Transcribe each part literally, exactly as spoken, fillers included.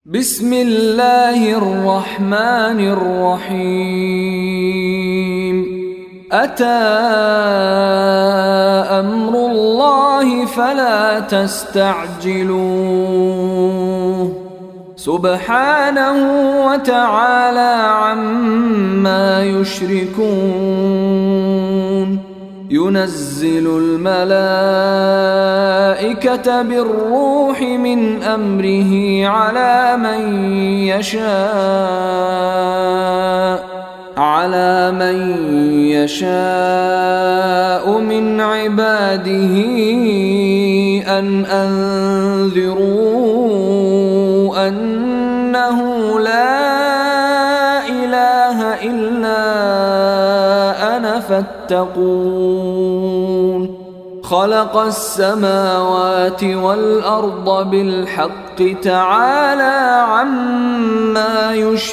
بسم الله الرحمن الرحيم أتى أمر الله فلا تستعجلوه سبحانه وتعالى عما يشركون ينزل الملائكة بالروح من أمره على من يشاء على من يشاء من عباده أن أنذروا أنه لا إله إلا أنا فاتقون خلق السماوات والأرض بالحق تعالى عما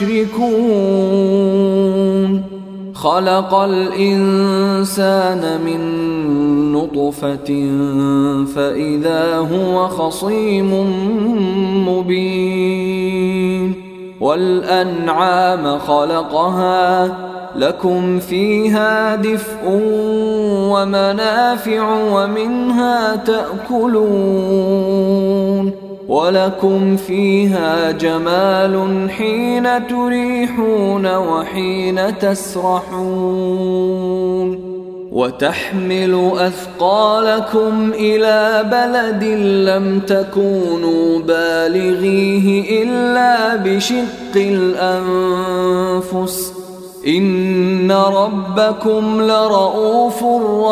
يشركون خلق الإنسان من نطفة فإذا هو خصيم مبين والأنعام خلقها لكم فيها دفء ومنافع ومنها تأكلون ولكم فيها جمال حين تريحون وحين تسرحون وتحمل أثقالكم إلى بلد لم تكونوا بالغيه إلا بشق الأنفس إن ربكم لرؤوف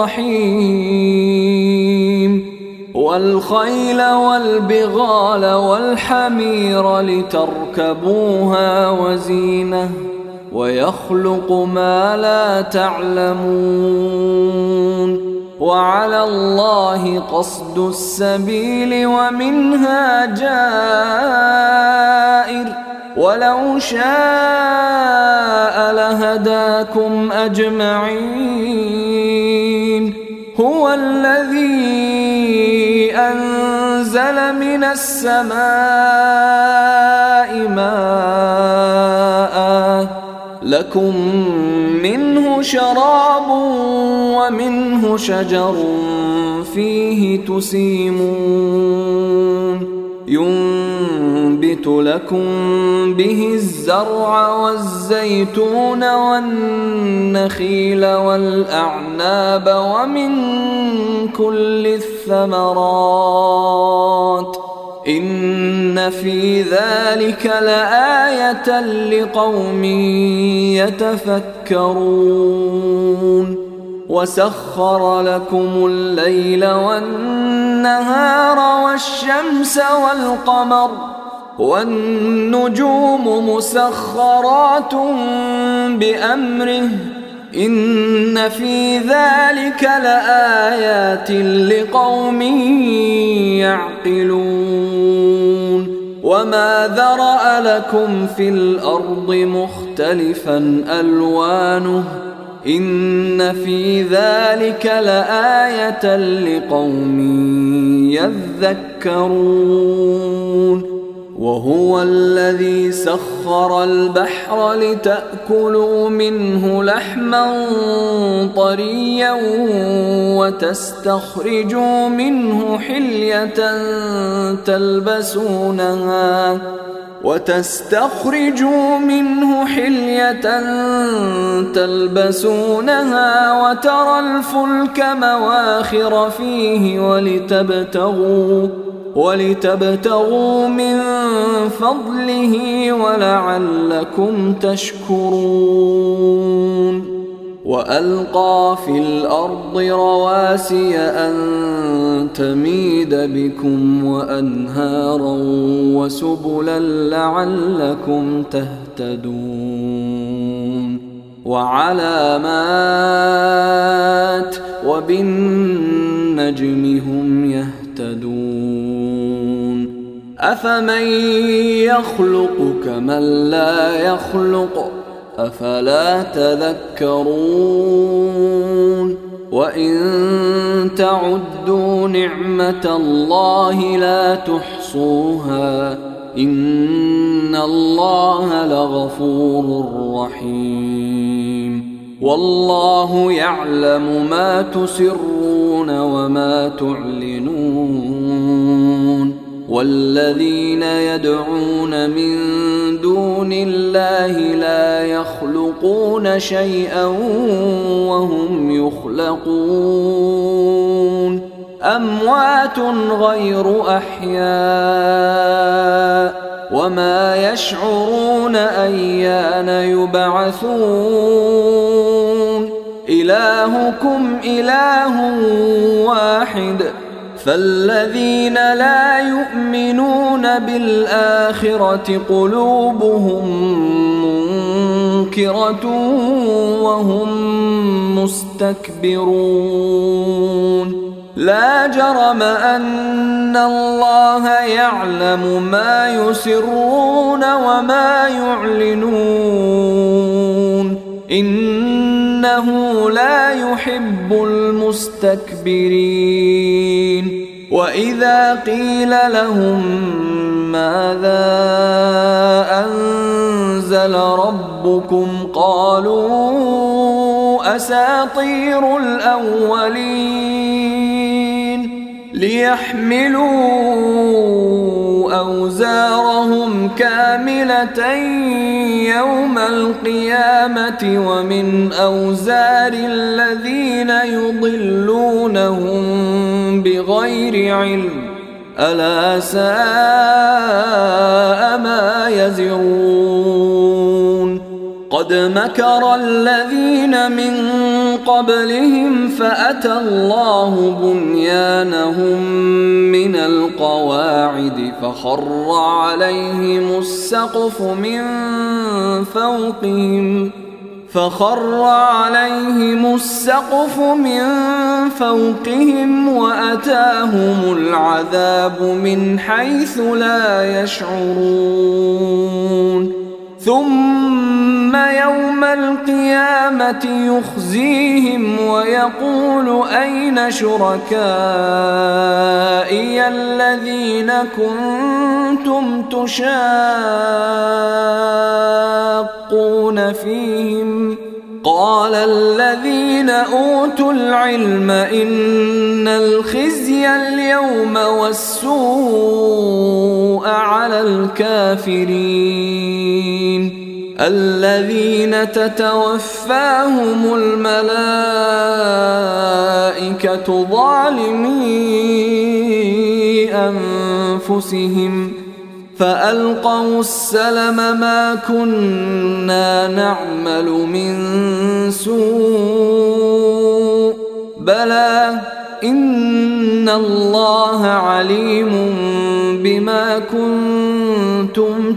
رحيم والخيل والبغال والحمير لتركبوها وزينة ويخلق ما لا تعلمون وعلى الله قصد السبيل ومنها جائر ولو شاء لهداكم أجمعين هو الذي أنزل من السماء ماء لكم منه شراب ومنه شجر فيه تسيمون ينبت لكم به الزرع والزيتون والنخيل والأعناب ومن كل الثمرات إن في ذلك لآية لقوم يتفكرون وسخر لكم الليل والنهار والشمس والقمر والنجوم مسخرات بأمره إن في ذلك لآيات لقوم يعقلون وما ذرأ لكم في الأرض مختلفا ألوانه إن في ذلك لآية لقوم يذكرون وهو الذي سخر البحر لتأكلوا منه لحما طريا وتستخرجوا منه حلية تلبسونها وتستخرجوا منه حلية تلبسونها وترى الفلك مواخر فيه ولتبتغوا ولتبتغوا من فضله ولعلكم تشكرون وألقى في الأرض رواسي أن تميد بكم وأنهارا وسبلا لعلكم تهتدون وعلامات وبالنجم هم يهتدون أفمن يخلق كمن لا يخلق أفلا تذكرون وإن تعدوا نعمة الله لا تحصوها إن إن الله لغفور رحيم والله يعلم ما تسرون وما تعلنون والذين يدعون من دون الله لا يخلقون شيئا وهم يخلقون أموات غير أحياء وما يشعرون أيان يبعثون إلهكم إله واحد فالذين لا يؤمنون بالآخرة قلوبهم منكرة وهم مستكبرون لا جرم أن الله يعلم ما يسرون وما يعلنون إنه لا يحب المستكبرين وإذا قيل لهم ماذا أنزل ربكم قالوا أساطير الأولين ليحملوا أوزارهم كاملة يوم القيامة ومن أوزار الذين يضلونهم بغير علم ألا ساء ما يزرون قد مكر الذين من قبلهم فأتى الله بنيانهم من القواعد فخر عليهم السقف من فوقهم فخر عليهم السقف من فوقهم وأتاهم العذاب من حيث لا يشعرون ثم يوم القيامة يخزيهم ويقول أين شركائي الذين كنتم تشاقون فيهم قال الذين أوتوا العلم إن الخزي اليوم والسوء على الكافرين الذين تتوفاهم الملائكة ظالمي أنفسهم فألقوا السلم ما كنا نعمل من سوء بلى إن الله عليم بما كنتم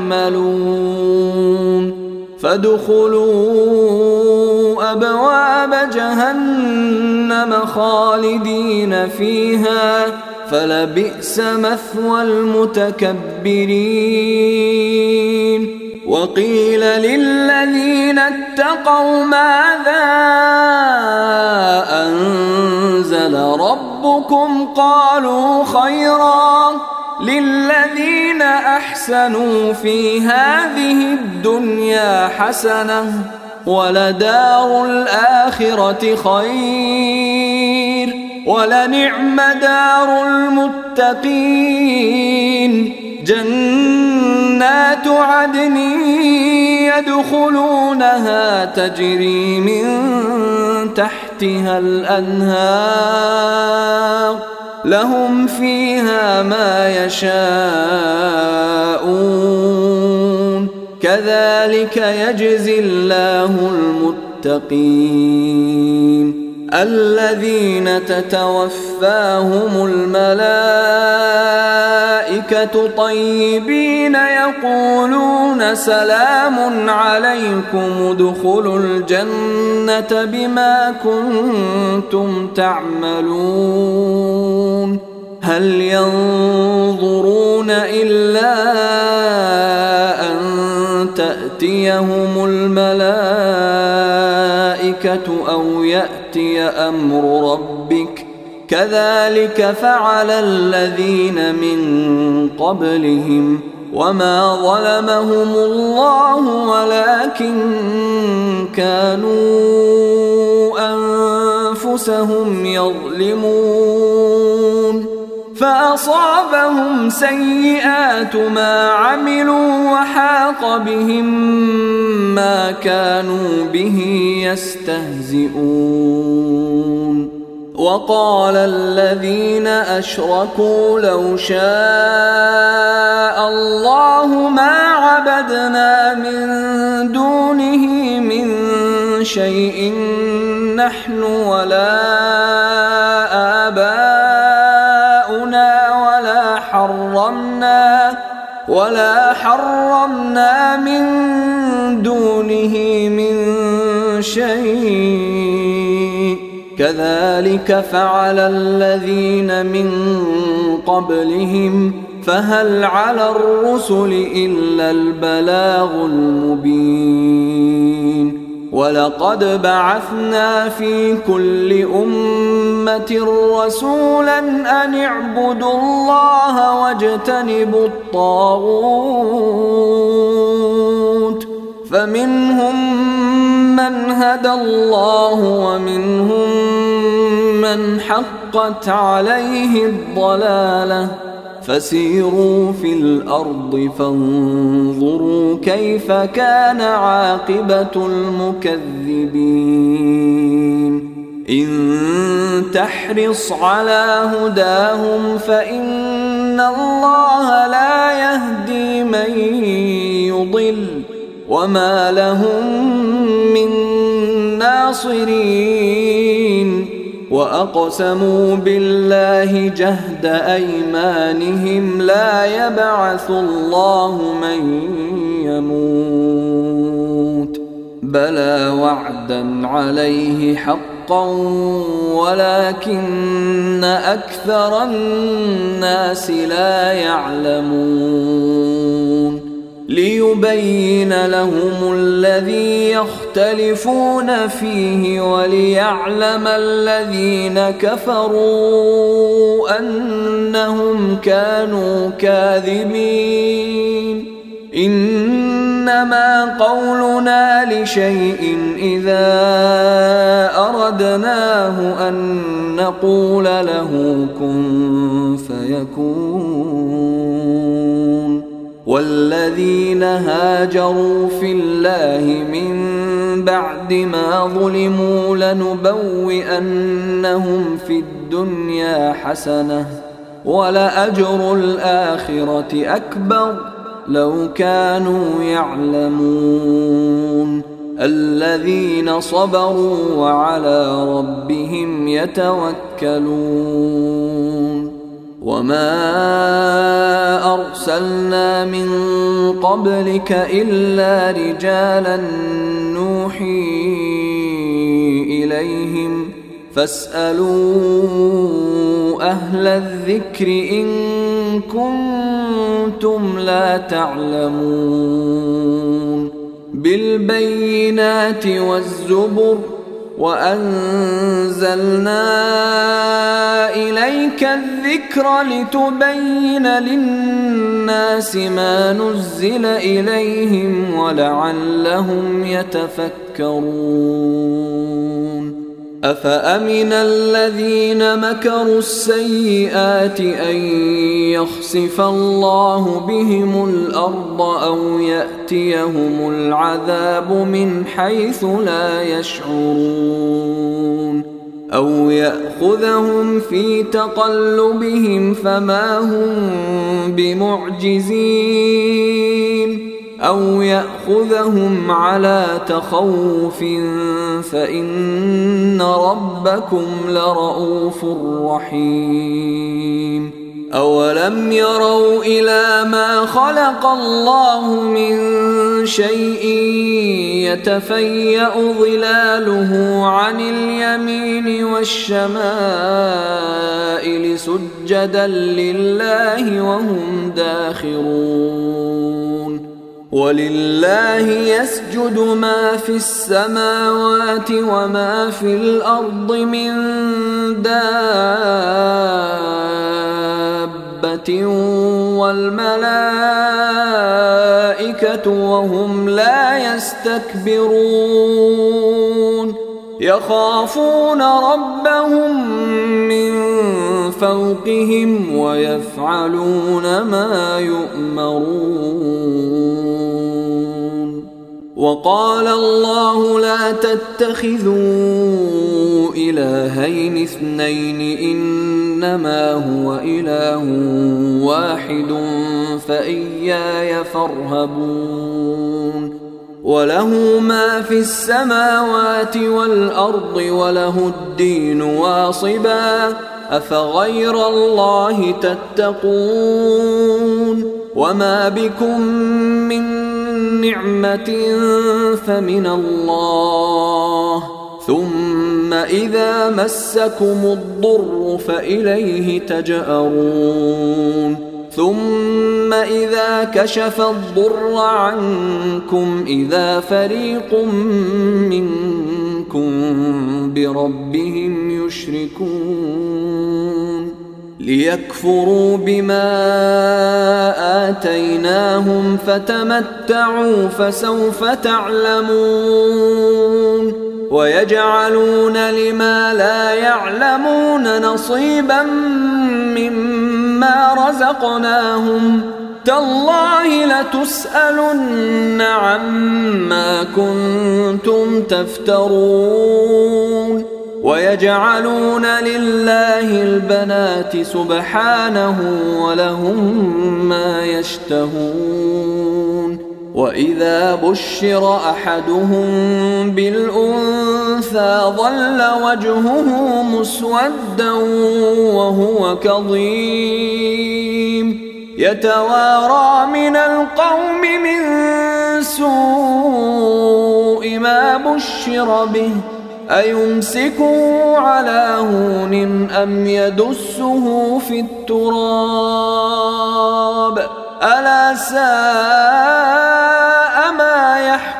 تعملون فادخلوا أبواب جهنم خالدين فيها فلبئس مثوى المتكبرين وقيل للذين اتقوا ماذا أنزل ربكم قالوا خيرا للذين أحسنوا في هذه الدنيا حسنة ولدار الآخرة خير ولنعم دار المتقين جنات عدن يدخلونها تجري من تحتها الأنهار لهم فيها ما يشاءون كذلك يجزي الله المتقين الذين تتوفاهم الملائكة طيبين يقولون سلام عليكم ادخلوا الجنة بما كنتم تعملون هل ينظرون إلا أن تأتيهم الملائكة أو يأتي أمر ربك كذلك فعل الذين من قبلهم وما ظلمهم الله ولكن كانوا أنفسهم يظلمون فأصابهم سيئات ما عملوا وحاق بهم ما كانوا به يستهزئون وقال الذين أشركوا لو شاء الله ما عبدنا من دونه من شيء نحن ولا آباؤنا ولا حرمنا ولا حرمنا من دونه من شيء كذلك فعل الذين من قبلهم فهل على الرسل إلا البلاغ المبين ولقد بعثنا في كل أمة رسولا أن اعبدوا الله واجتنبوا الطاغوت فمنهم من هدى الله ومنهم من حقت عليه الضلالة فسيروا في الأرض فانظروا كيف كان عاقبة المكذبين إن تحرص على هداهم فإن الله لا يهدي من يضل وما لهم من ناصرين وأقسموا بالله جهد أيمانهم لا يبعث الله من يموت بلى وعدا عليه حقا ولكن أكثر الناس لا يعلمون ليبين لهم الذي يختلفون فيه وليعلم الذين كفروا أنهم كانوا كاذبين إنما قولنا لشيء إذا أردناه أن نقول له كن فيكون والذين هاجروا في الله من بعد ما ظلموا لنبوئنهم في الدنيا حسنة ولأجر الآخرة أكبر لو كانوا يعلمون الذين صبروا وعلى ربهم يتوكلون وما أرسلنا من قبلك إلا رجالا نوحي إليهم فاسألوا أهل الذكر إن كنتم لا تعلمون بالبينات والزبر وأنزلنا إليك الذكر لتبين للناس ما نزل إليهم ولعلهم يتفكرون أفأمن الذين مكروا السيئات أن يخسف الله بهم الأرض أو يأتيهم العذاب من حيث لا يشعرون أو يأخذهم في تقلبهم فما هم بمعجزين أو يأخذهم على تخوف فإن ربكم لرؤوف رحيم أولم يروا إلى ما خلق الله من شيء يتفيأ ظلاله عن اليمين والشمائل سجدا لله وهم داخرون ولله يسجد ما في السماوات وما في الأرض من دابة والملائكة وهم لا يستكبرون يخافون ربهم من فوقهم ويفعلون ما يؤمرون. وقال الله لا تتخذوا إلهين اثنين إنما هو إله واحد فإياي فارهبون. وله ما في السماوات والأرض وله الدين واصبا أفغير الله تتقون. وما بكم من نعمة فمن الله ثم إذا مسكم الضر فإليه تجأرون. ثم إذا كشف الضر عنكم إذا فريق منكم بربهم يشركون ليكفروا بما آتيناهم فتمتعوا فسوف تعلمون. ويجعلون لما لا يعلمون نصيبا مما رزقناهم تالله لتسألن عما كنتم تفترون. ويجعلون لله البنات سبحانه ولهم ما يشتهون. وإذا بشر أحدهم بالأنثى ظل وجهه مسودا وهو كظيم يتوارى من القوم من سوء ما بشر به أيمسكه على هون أم يدسه في التراب ألا ساء ما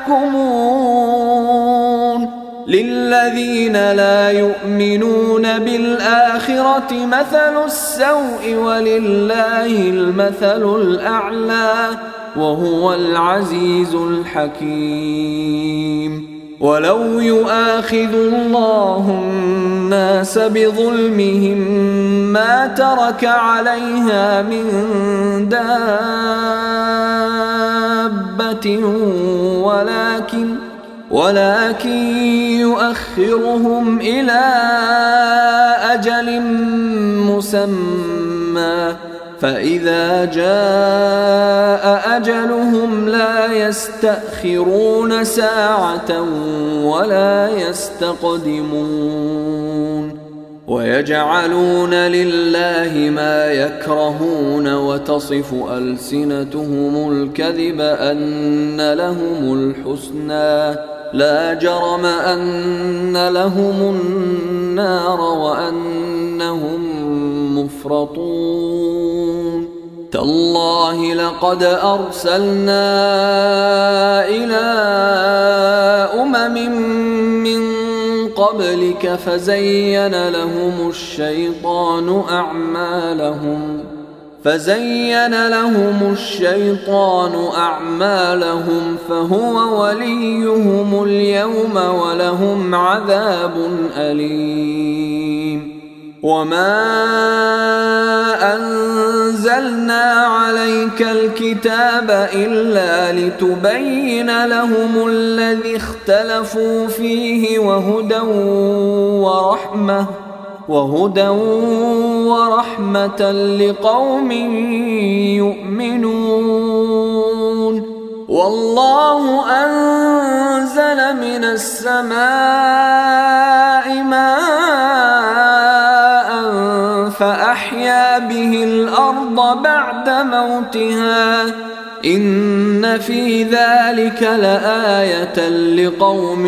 يحكمون. للذين لا يؤمنون بالآخرة مثل السوء ولله المثل الأعلى وهو العزيز الحكيم. ولو يؤاخذ الله الناس بظلمهم ما ترك عليها من دابة ولكن ولكن يؤخرهم إلى أجل مسمى فإذا جاء أجلهم لا يستأخرون ساعة ولا يستقدمون. ويجعلون لله ما يكرهون وتصف ألسنتهم الكذب أن لهم الحسنى لا جرم أن لهم النار وأنهم مفرطون. تالله لقد أرسلنا إلى أمم من قبلك فزين لهم الشيطان أعمالهم فزين لهم الشيطان أعمالهم فهو وليهم اليوم ولهم عذاب أليم. وما أنزلنا عليك الكتاب إلا لتبين لهم الذي اختلفوا فيه وهدى ورحمة وهدى ورحمة لقوم يؤمنون. والله أنزل من السماء ماء فأحيا به الأرض بعد موتها إن في ذلك لآية لقوم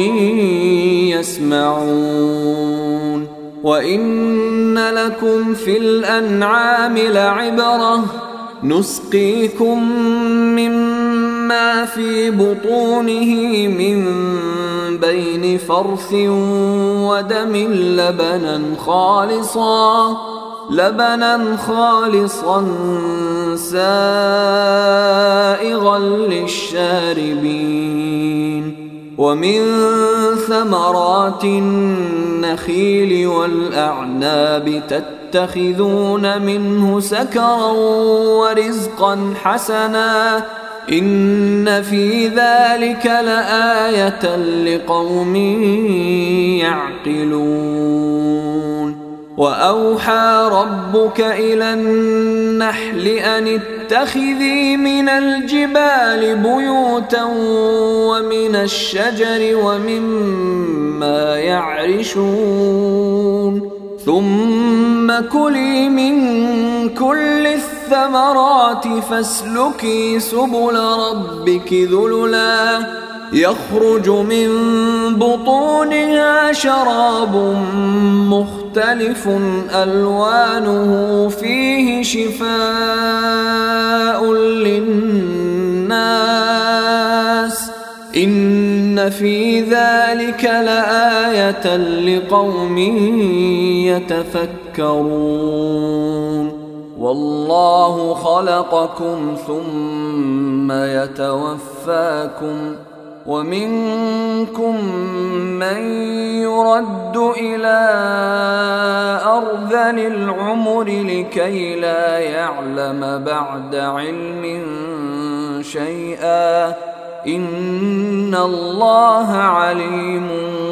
يسمعون. وإن لكم في الأنعام لعبرة نسقيكم مما في بطونه من بين فرث ودم لبنا خالصا لبنا خالصا سائغا للشاربين ومن ثمرات النخيل والأعناب تتخذون منه سكرا ورزقا حسنا إن في ذلك لآية لقوم يعقلون وأوحى ربك إلى النحل أن اتخذي من الجبال بيوتا ومن الشجر ومما يعرشون ثم كلي من كل الثمرات فاسلكي سبل ربك ذللا يخرج من بطونها شراب مختلف ألوانه فيه شفاء للناس إن في ذلك لآية لقوم يتفكرون والله خلقكم ثم يتوفاكم ومنكم من يرد إلى أرذل العمر لكي لا يعلم بعد علم شيئا إن الله عليم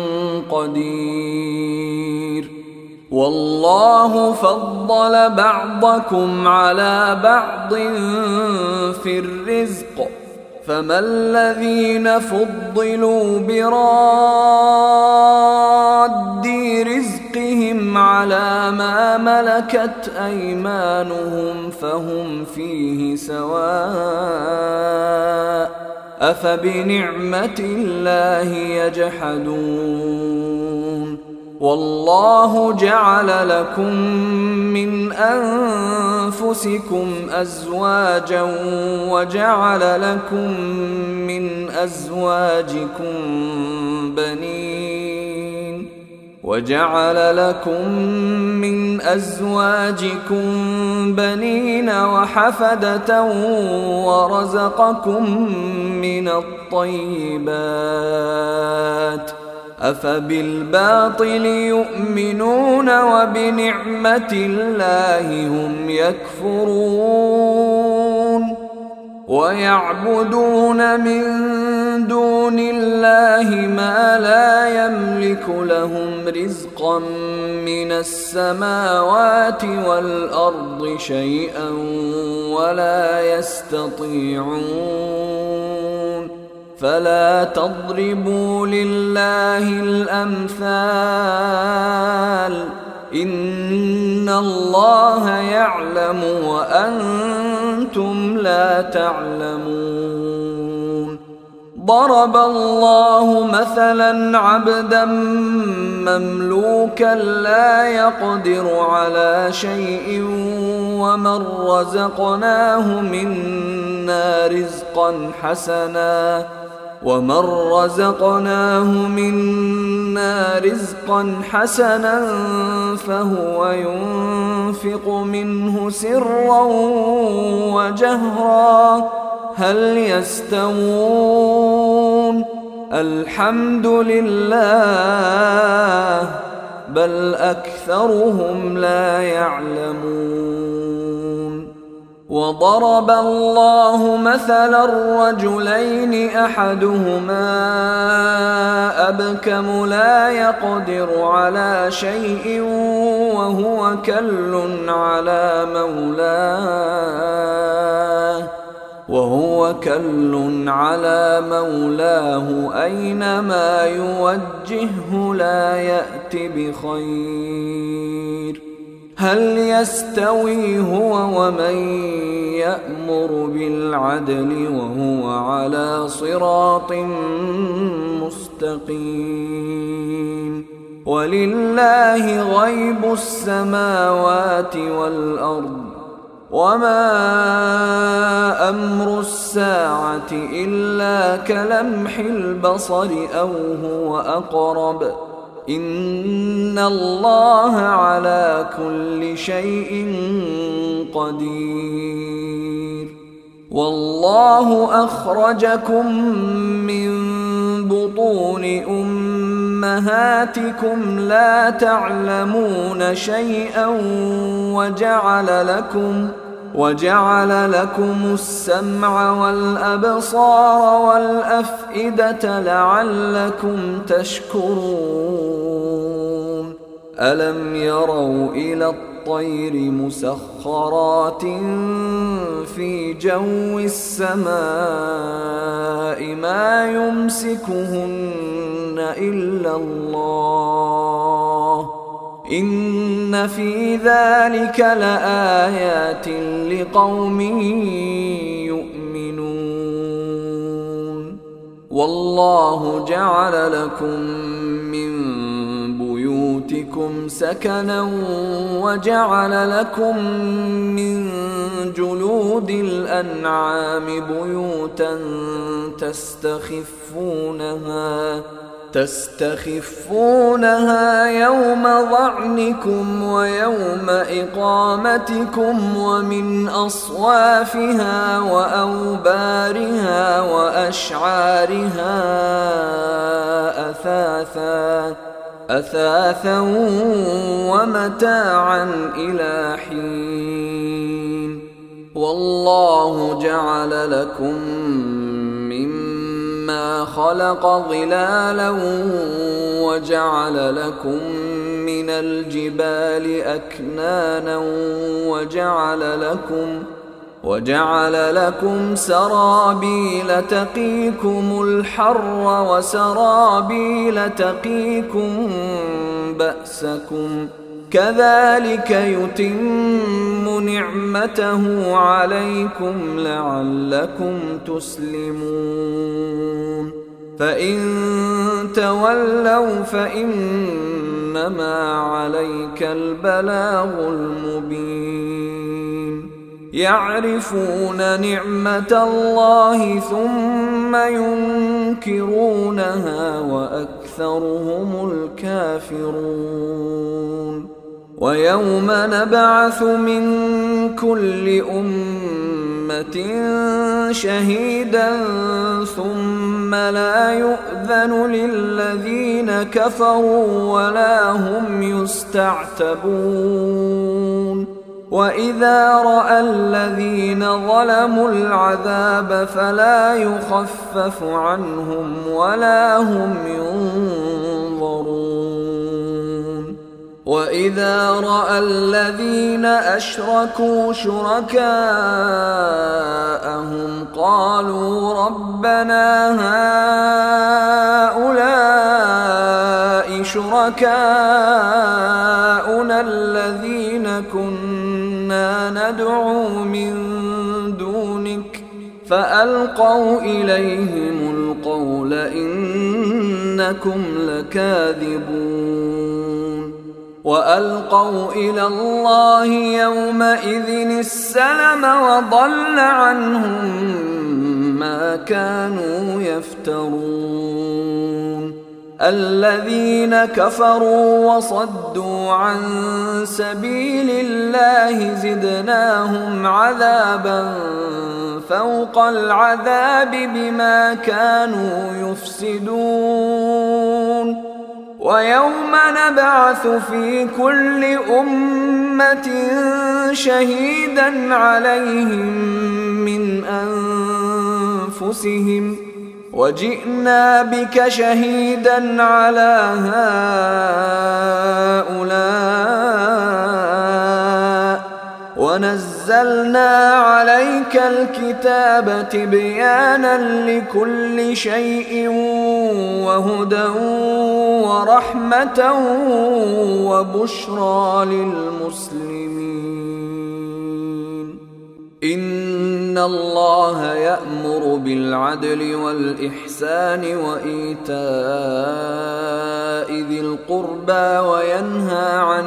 قدير والله فضل بعضكم على بعض في الرزق فما الذين فضلوا براد رزقهم على ما ملكت أيمانهم فهم فيه سواء أفبنعمة الله يجحدون والله جعل لكم من أنفسكم أزواجا وجعل لكم من أزواجكم بنين وجعل لكم من أزواجكم بنين وحفدة ورزقكم من الطيبات أفبالباطل يؤمنون وبنعمة الله هم يكفرون ويعبدون من دون الله ما لا يملك لهم رزقا من السماوات والأرض شيئا ولا يستطيعون فلا تضربوا لله الأمثال إن الله يعلم وأنتم لا تعلمون ضرب الله مثلا عبدا مملوكا لا يقدر على شيء ومن رزقناه منا رزقا حسنا ومن رزقناه منا رزقا حسنا فهو ينفق منه سرا وجهرا هل يستوون الحمد لله بل أكثرهم لا يعلمون وضرب الله مثلا رجلين أحدهما أبكم لا يقدر على شيء وهو كل على مولاه وهو كل على مولاه أينما يوجهه لا يأت بخير هل يستوي هو ومن يأمر بالعدل وهو على صراط مستقيم ولله غيب السماوات والأرض وما أمر الساعة إلا كلمح البصر أو هو أقرب إن الله على كل شيء قدير. والله أخرجكم من بطون أمهاتكم لا تعلمون شيئا وجعل لكم وجعل لكم السمع والأبصار والأفئدة لعلكم تشكرون. ألم يروا إلى الطير مسخرات في جو السماء ما يمسكهن إلا الله إن في ذلك لآيات لقوم يؤمنون. والله جعل لكم من بيوتكم سكنا وجعل لكم من جلود الأنعام بيوتا تستخفونها تستخفونها يوم ظعنكم ويوم إقامتكم ومن أصوافها وأوبارها وأشعارها أثاثا أثاثا ومتاعا إلى حين. والله جعل لكم مما خلق ظلالا وجعل لكم من الجبال أكنانا وجعل لكم وجعل لكم سرابيل تقيكم الحر وسرابيل تقيكم بأسكم كذلك يتم نعمته عليكم لعلكم تسلمون. فإن تولوا فإنما عليك البلاغ المبين. يعرفون نعمة الله ثم ينكرونها وأكثرهم الكافرون. ويوم نبعث من كل أمة شهيدا ثم لا يؤذن للذين كفروا ولا هم يستعتبون. وإذا رأى الذين ظلموا العذاب فلا يخفف عنهم ولا هم ينظرون. وإذا رأى الذين أشركوا شركاءهم قالوا ربنا هؤلاء شركاؤنا الذين كنا ندعو من دونك فألقوا إليهم القول إنكم لكاذبون. وألقوا إلى الله يومئذ السلم وضل عنهم ما كانوا يفترون. الذين كفروا وصدوا عن سبيل الله زدناهم عذابا فوق العذاب بما كانوا يفسدون. ويوم نبعث في كل أمة شهيدا عليهم من أنفسهم وجئنا بك شهيدا على هؤلاء ونزلنا عليك الكتاب تبيانا لكل شيء وهدى ورحمة وبشرى للمسلمين. إن الله يأمر بالعدل والإحسان وإيتاء ذي القربى وينهى عن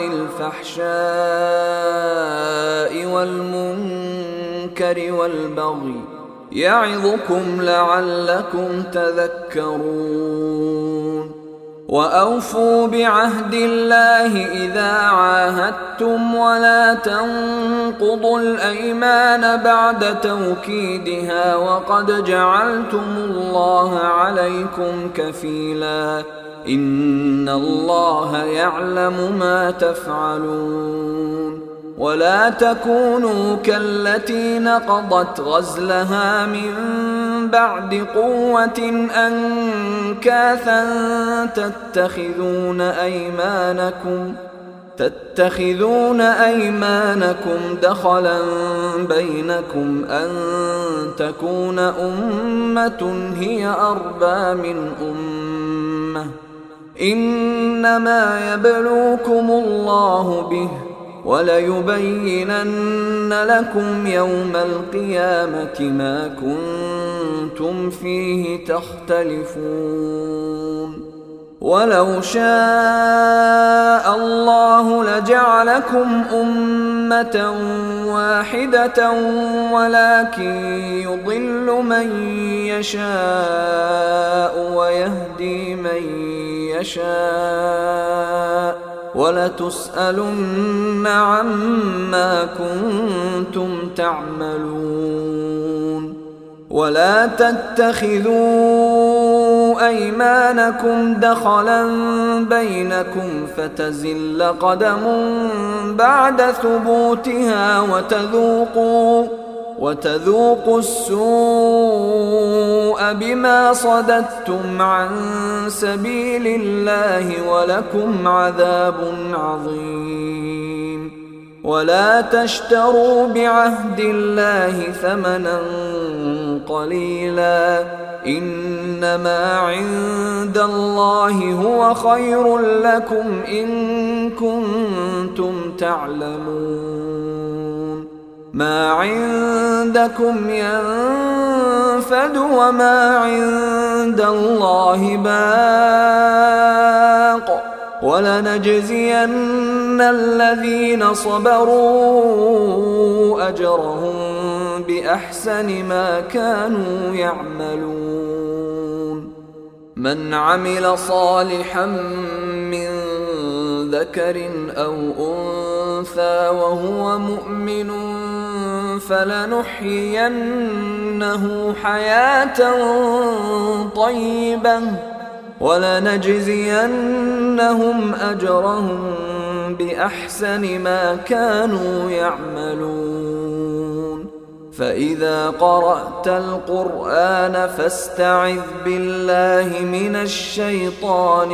الفحشاء والمنكر والبغي يعظكم لعلكم تذكرون. وأوفوا بعهد الله إذا عاهدتم ولا تنقضوا الأيمان بعد توكيدها وقد جعلتم الله عليكم كفيلا إن الله يعلم ما تفعلون ولا تكونوا كالتي نقضت غزلها من بعد قوة أنكاثا تتخذون أيمانكم تتخذون أيمانكم دخلا بينكم أن تكون أمة هي أربى من أمة إنما يبلوكم الله به وليبينن لكم يوم القيامة ما كنتم فيه تختلفون ولو شاء الله لجعلكم أمة واحدة ولكن يضل من يشاء ويهدي من يشاء ولتسألن عما كنتم تعملون ولا تتخذوا أيمانكم دخلا بينكم فتزل قدم بعد ثبوتها وتذوقوا وتذوقوا السوء بما صددتم عن سبيل الله ولكم عذاب عظيم ولا تشتروا بعهد الله ثمنا قليلا إنما عند الله هو خير لكم إن كنتم تعلمون ما عندكم ينفد وما عند الله باق ولنجزين الذين صبروا أجرهم بأحسن ما كانوا يعملون من عمل صالحا من ذكر أو أنثى وهو مؤمن فلنحيينه حياة طيبة ولنجزينهم أجرهم بأحسن ما كانوا يعملون فإذا قرأت القرآن فاستعذ بالله من الشيطان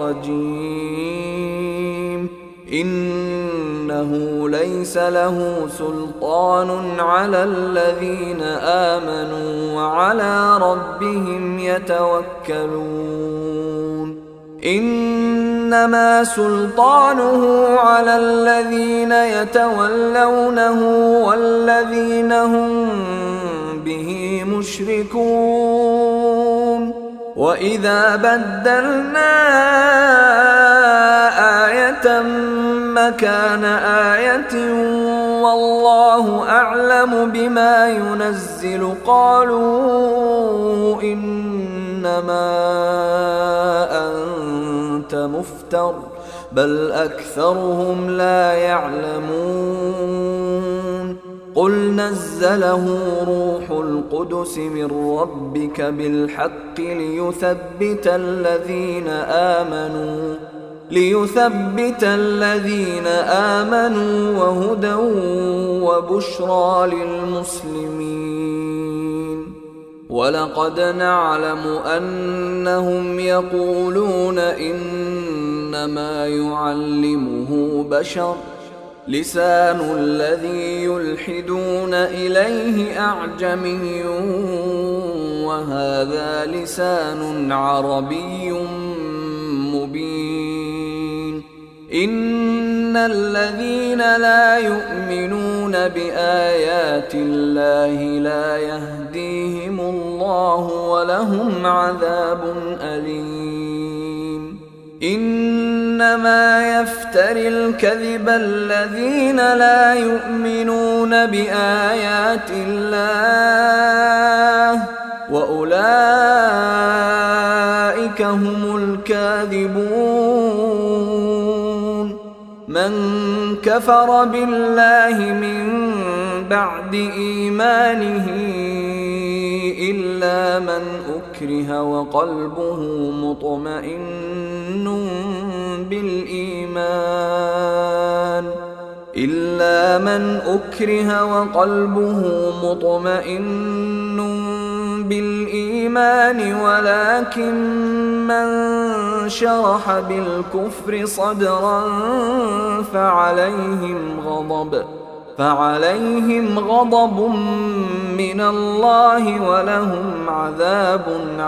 الرجيم إنه ليس له سلطان على الذين آمنوا وعلى ربهم يتوكلون إنما سلطانه على الذين يتولونه والذين هم به مشركون وإذا بدلنا آية مكان آية والله أعلم بما ينزل قالوا إنما أنت مفتر بل أكثرهم لا يعلمون قل نزله روح القدس من ربك بالحق ليثبت الذين آمنوا ليثبت الذين آمنوا وهدى وبشرى للمسلمين ولقد نعلم أنهم يقولون إنما يعلمه بشر لسان الذي يلحدون إليه أعجمي وهذا لسان عربي مبين إن الذين لا يؤمنون بآيات الله لا يهديهم الله ولهم عذاب أليم إنما يفتري الكذب الذين لا يؤمنون بآيات الله وأولئك أولئك هم الكاذبون. من كفر بالله من بعد إيمانه إلا من أكره وقلبه مطمئن بالإيمان إلا من أكره وقلبه مطمئن بالإيمان ولكن من شرح بالكفر صدرا فعليهم غضب فعليهم غضب من الله ولهم عذاب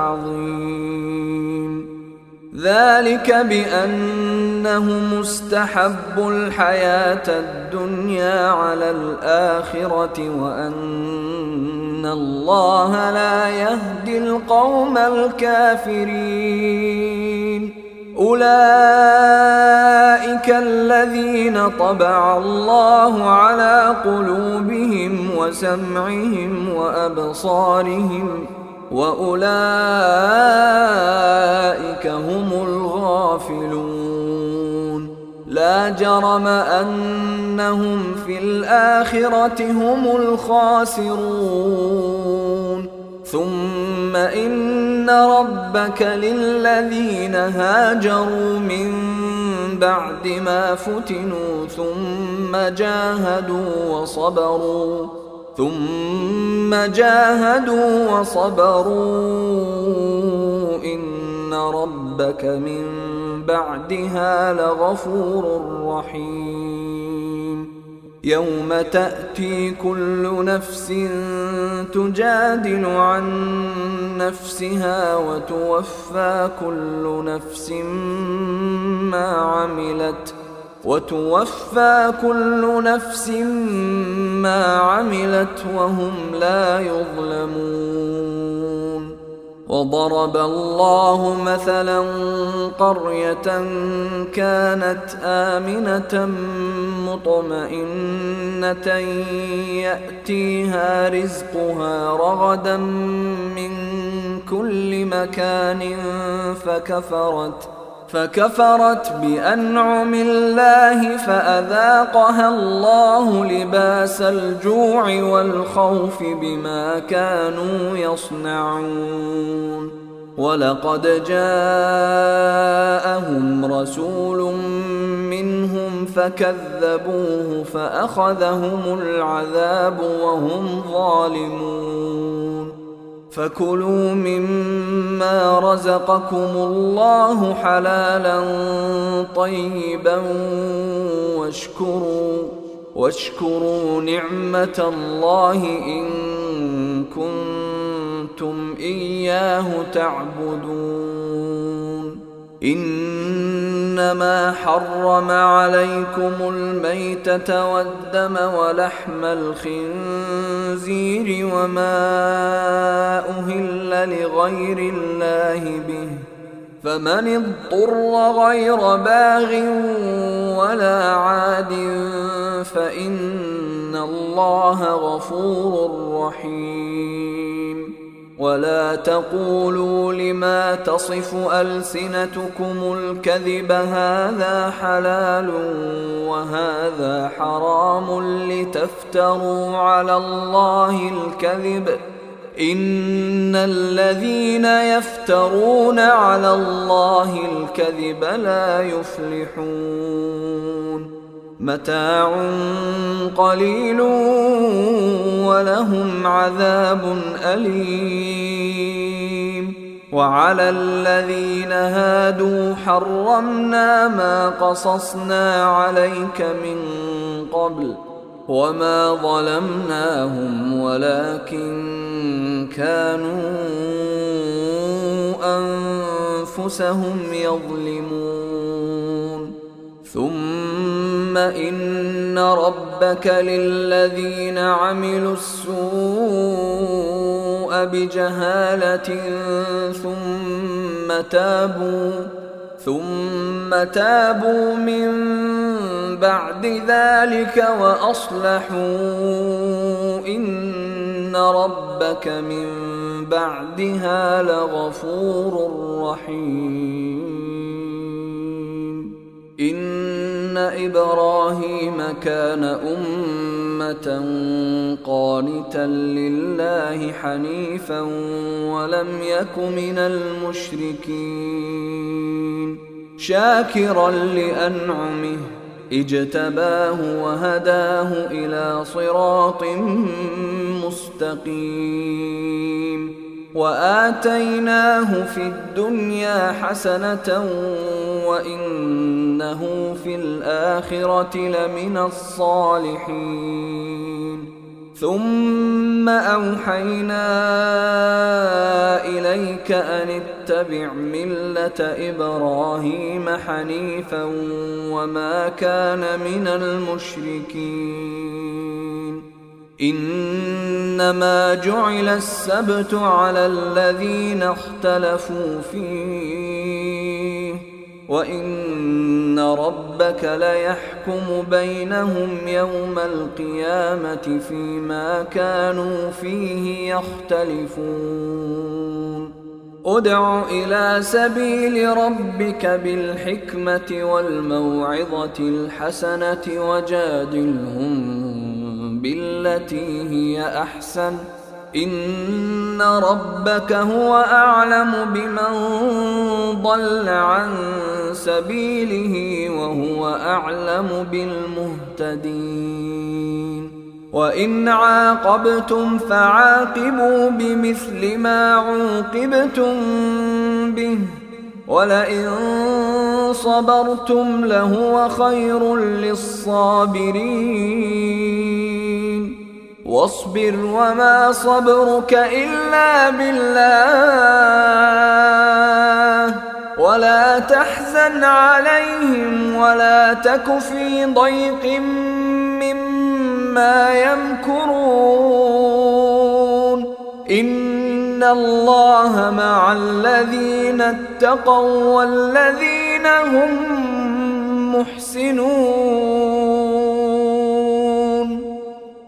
عظيم. ذلك بأنهم استحبوا الحياة الدنيا على الآخرة وأن الله لا يهدي القوم الكافرين. أولئك الذين طبع الله على قلوبهم وسمعهم وأبصارهم وأولئك هم الغافلون. لا جرم أنهم في الآخرة هم الخاسرون. ثم إن ربك للذين هاجروا من بعد ما فتنوا ثم جاهدوا وصبروا ثم جاهدوا وصبروا إن ربك من بعدها لغفور رحيم. يوم تأتي كل نفس تجادل عن نفسها وتوفى كل نفس ما عملت وتوفى كل نفس ما عملت وهم لا يظلمون. وضرب الله مثلا قرية كانت آمنة مطمئنة يأتيها رزقها رغدا من كل مكان فكفرت فكفرت بأنعم الله فأذاقها الله لباس الجوع والخوف بما كانوا يصنعون. ولقد جاءهم رسول منهم فكذبوه فأخذهم العذاب وهم ظالمون. فكلوا مما رزقكم الله حلالا طيبا واشكروا واشكروا نعمة الله إن كنتم إياه تعبدون. إنما حرم عليكم الميتة والدم ولحم الخنزير وما أهل لغير الله به فمن اضطر غير باغ ولا عاد فإن الله غفور رحيم. ولا تقولوا لما تصف ألسنتكم الكذب هذا حلال وهذا حرام لتفتروا على الله الكذب إن الذين يفترون على الله الكذب لا يفلحون. متاع قليل ولهم عذاب أليم. وعلى الذين هادوا حرمنا ما قصصنا عليك من قبل وما ظلمناهم ولكن كانوا أنفسهم يظلمون. ثم إن ربك للذين عملوا السوء بجهالة ثم تابوا ثم تابوا من بعد ذلك وأصلحوا إن ربك من بعدها لغفور رحيم. إن إبراهيم كان أمة قانتا لله حنيفا ولم يك من المشركين شاكرا لأنعمه اجتباه وهداه إلى صراط مستقيم وآتيناه في الدنيا حسنة وإنه في الآخرة لمن الصالحين. ثم أوحينا إليك أن اتبع ملة إبراهيم حنيفا وما كان من المشركين. إنما جعل السبت على الذين اختلفوا فيه وإن ربك ليحكم بينهم يوم القيامة فيما كانوا فيه يختلفون. ادع إلى سبيل ربك بالحكمة والموعظة الحسنة وجادلهم بالتي هي أحسن إن ربك هو أعلم بمن ضل عن سبيله وهو أعلم بالمهتدين. وإن عاقبتم فعاقبوا بمثل ما عوقبتم به ولئن صبرتم لهو خير للصابرين. واصبر وما صبرك إلا بالله ولا تحزن عليهم ولا تك في ضيق مما يمكرون. إن الله مع الذين اتقوا والذين هم محسنون.